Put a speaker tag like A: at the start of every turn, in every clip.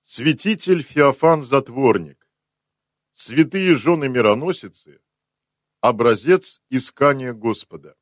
A: Святитель Феофан Затворник. Святые жены-мироносицы. Образец искания Господа.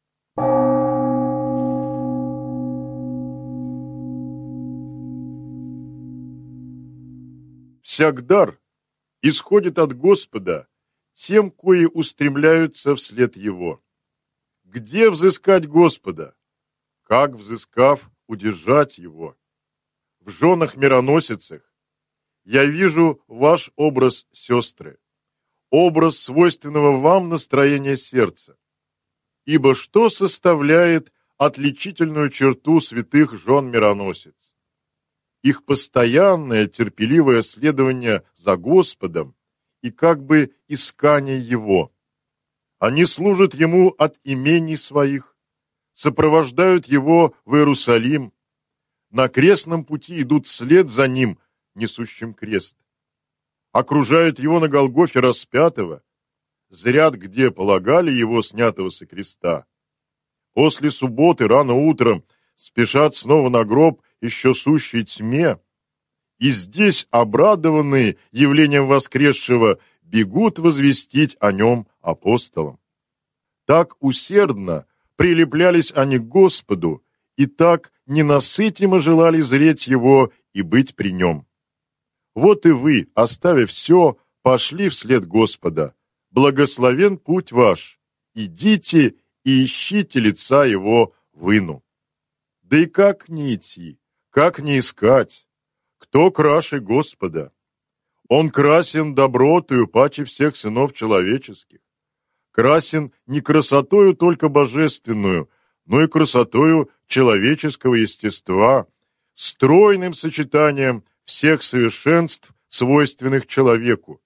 A: Всякдар исходит от Господа тем, кои устремляются вслед Его. Где взыскать Господа? Как, взыскав, удержать Его? В женах-мироносицах я вижу ваш образ, сестры, образ свойственного вам настроения сердца. Ибо что составляет отличительную черту святых жен-мироносиц? Их постоянное терпеливое следование за Господом и как бы искание Его. Они служат Ему от имений своих, сопровождают Его в Иерусалим, на крестном пути идут вслед за Ним, несущим крест. Окружают Его на Голгофе распятого, зрят, где полагали Его, снятого со креста. После субботы рано утром спешат снова на гроб еще сущей тьме, и здесь, обрадованные явлением воскресшего, бегут возвестить о Нем апостолам. Так усердно прилеплялись они к Господу, и так ненасытимо желали зреть Его и быть при Нем. Вот и вы, оставив все, пошли вслед Господа. Благословен путь ваш. Идите и ищите лица Его выну. Да и как не идти, как не искать? Кто краше Господа? Он красен добротою паче всех сынов человеческих. Красен не красотою только божественную, но и красотою человеческого естества, стройным сочетанием всех совершенств, свойственных человеку.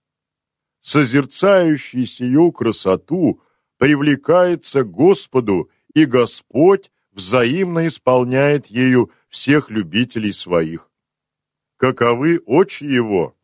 A: Созерцающий сию красоту привлекается к Господу, и Господь взаимно исполняет ею всех любителей своих. Каковы очи Его?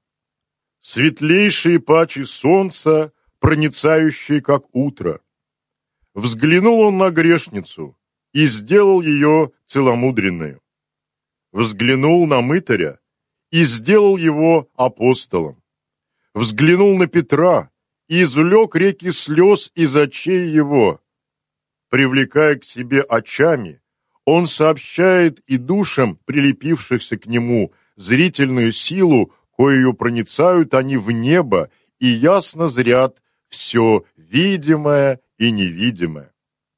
A: Светлейшие паче солнца, проницающие, как утро. Взглянул Он на грешницу и сделал ее целомудренную. Взглянул на мытаря и сделал его апостолом. Взглянул на Петра и извлек реки слез из очей его. Привлекая к себе очами, он сообщает и душам, прилепившихся к нему, зрительную силу, коею проницают они в небо и ясно зрят все видимое и невидимое.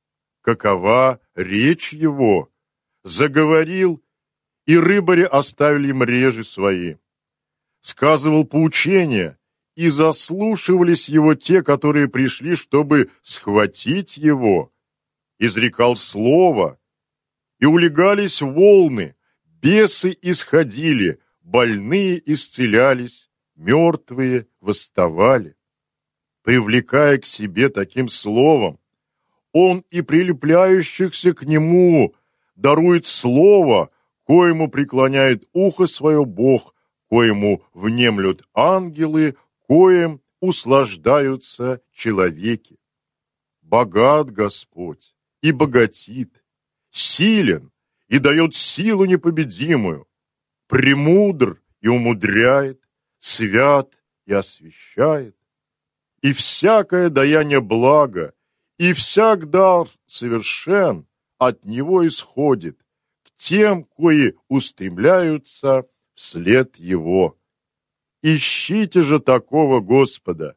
A: Какова речь его? Заговорил, и рыбари оставили мрежи свои. Сказывал поучения, и заслушивались его те, которые пришли, чтобы схватить его. Изрекал слово, и улегались волны, бесы исходили, больные исцелялись, мертвые восставали. Привлекая к себе таким словом, он и прилепляющихся к нему дарует слово, коему преклоняет ухо свое Бог, коему внемлют ангелы, коим услаждаются человеки. Богат Господь и богатит, силен и дает силу непобедимую, премудр и умудряет, свят и освящает. И всякое даяние блага, и всяк дар совершен от Него исходит к тем, кои устремляются вслед Его. Ищите же такого Господа,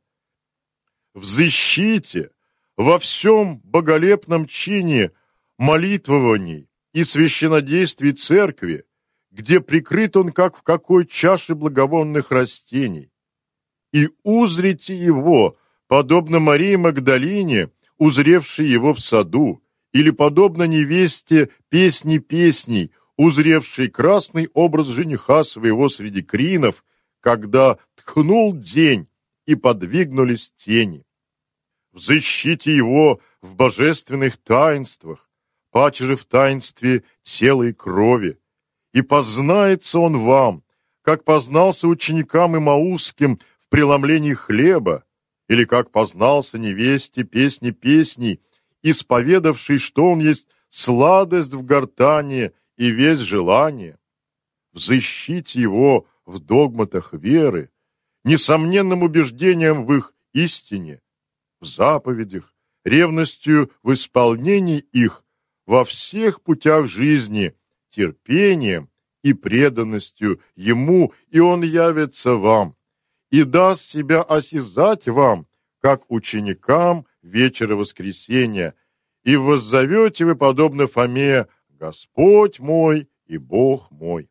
A: взыщите во всем боголепном чине молитвований и священнодействий церкви, где прикрыт он, как в какой чаше благовонных растений, и узрите его, подобно Марии Магдалине, узревшей его в саду, или подобно невесте песни песней, узревшей красный образ жениха своего среди кринов, когда тхнул день и подвигнулись тени. Взыщите его в божественных таинствах, паче же в таинстве тела и крови, и познается он вам, как познался ученикам Имаусским в преломлении хлеба, или как познался невесте песни песней, исповедавший, что он есть сладость в гортани и весь желание. Взыщите его в догматах веры, несомненным убеждением в их истине, в заповедях, ревностью в исполнении их во всех путях жизни, терпением и преданностью Ему, и Он явится вам, и даст себя осязать вам, как ученикам вечера воскресения, и воззовете вы, подобно Фоме, «Господь мой и Бог мой».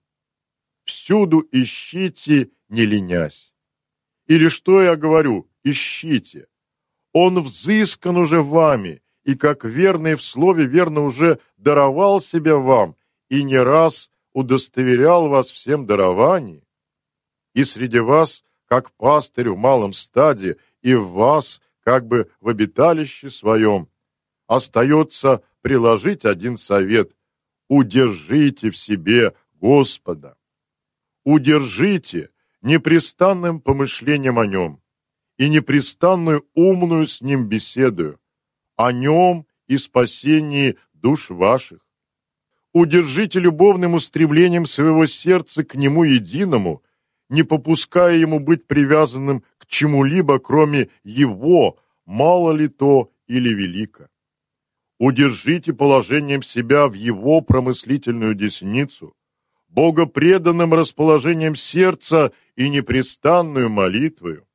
A: Всюду ищите, не ленясь. Или что я говорю? Ищите. Он взыскан уже вами, и как верный в слове верно уже даровал себя вам, и не раз удостоверял вас всем даровании. И среди вас, как пастырь в малом стаде, и в вас, как бы в обиталище своем, остается приложить один совет: удержите в себе Господа. Удержите непрестанным помышлением о Нем и непрестанную умную с Ним беседою, о Нем и спасении душ ваших. Удержите любовным устремлением своего сердца к Нему единому, не попуская Ему быть привязанным к чему-либо, кроме Его, мало ли то или велико. Удержите положением себя в Его промыслительную десницу, богопреданным расположением сердца и непрестанную молитвою.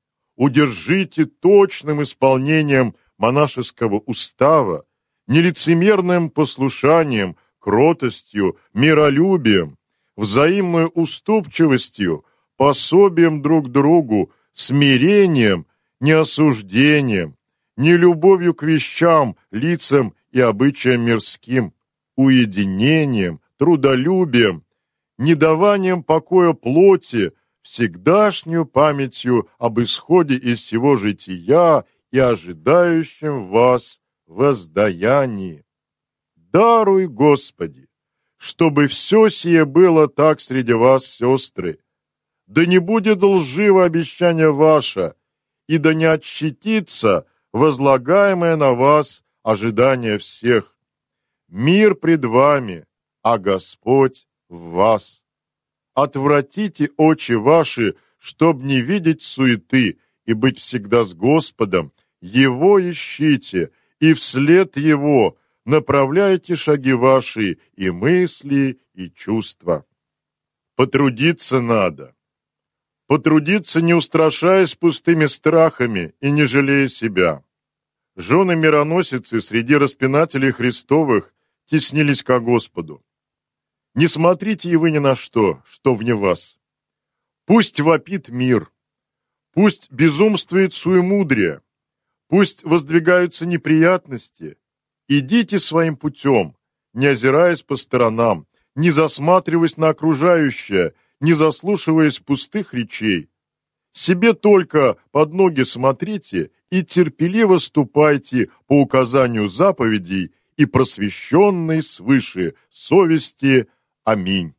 A: Удержите точным исполнением монашеского устава, нелицемерным послушанием, кротостью, миролюбием, взаимной уступчивостью, пособием друг другу, смирением, неосуждением, нелюбовью к вещам, лицам и обычаям мирским, уединением, трудолюбием, недаванием покоя плоти, всегдашнюю памятью об исходе из всего жития и ожидающем вас воздаянии. Даруй, Господи, чтобы все сие было так среди вас, сестры. Да не будет лживо обещание ваше, и да не отщетится возлагаемое на вас ожидание всех. Мир пред вами, а Господь в вас. Отвратите очи ваши, чтоб не видеть суеты, и быть всегда с Господом. Его ищите, и вслед Его направляйте шаги ваши, и мысли, и чувства. Потрудиться надо. Потрудиться, не устрашаясь пустыми страхами и не жалея себя. Жены-мироносицы среди распинателей Христовых теснились ко Господу. Не смотрите и вы ни на что, что вне вас. Пусть вопит мир, пусть безумствует суемудрие, пусть воздвигаются неприятности. Идите своим путем, не озираясь по сторонам, не засматриваясь на окружающее, не заслушиваясь пустых речей. Себе только под ноги смотрите и терпеливо ступайте по указанию заповедей и просвещенной свыше совести. Аминь.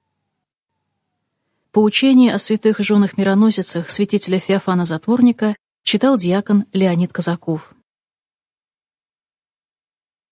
B: Поучение о святых женах-мироносицах святителя Феофана Затворника читал диакон Леонид Казаков.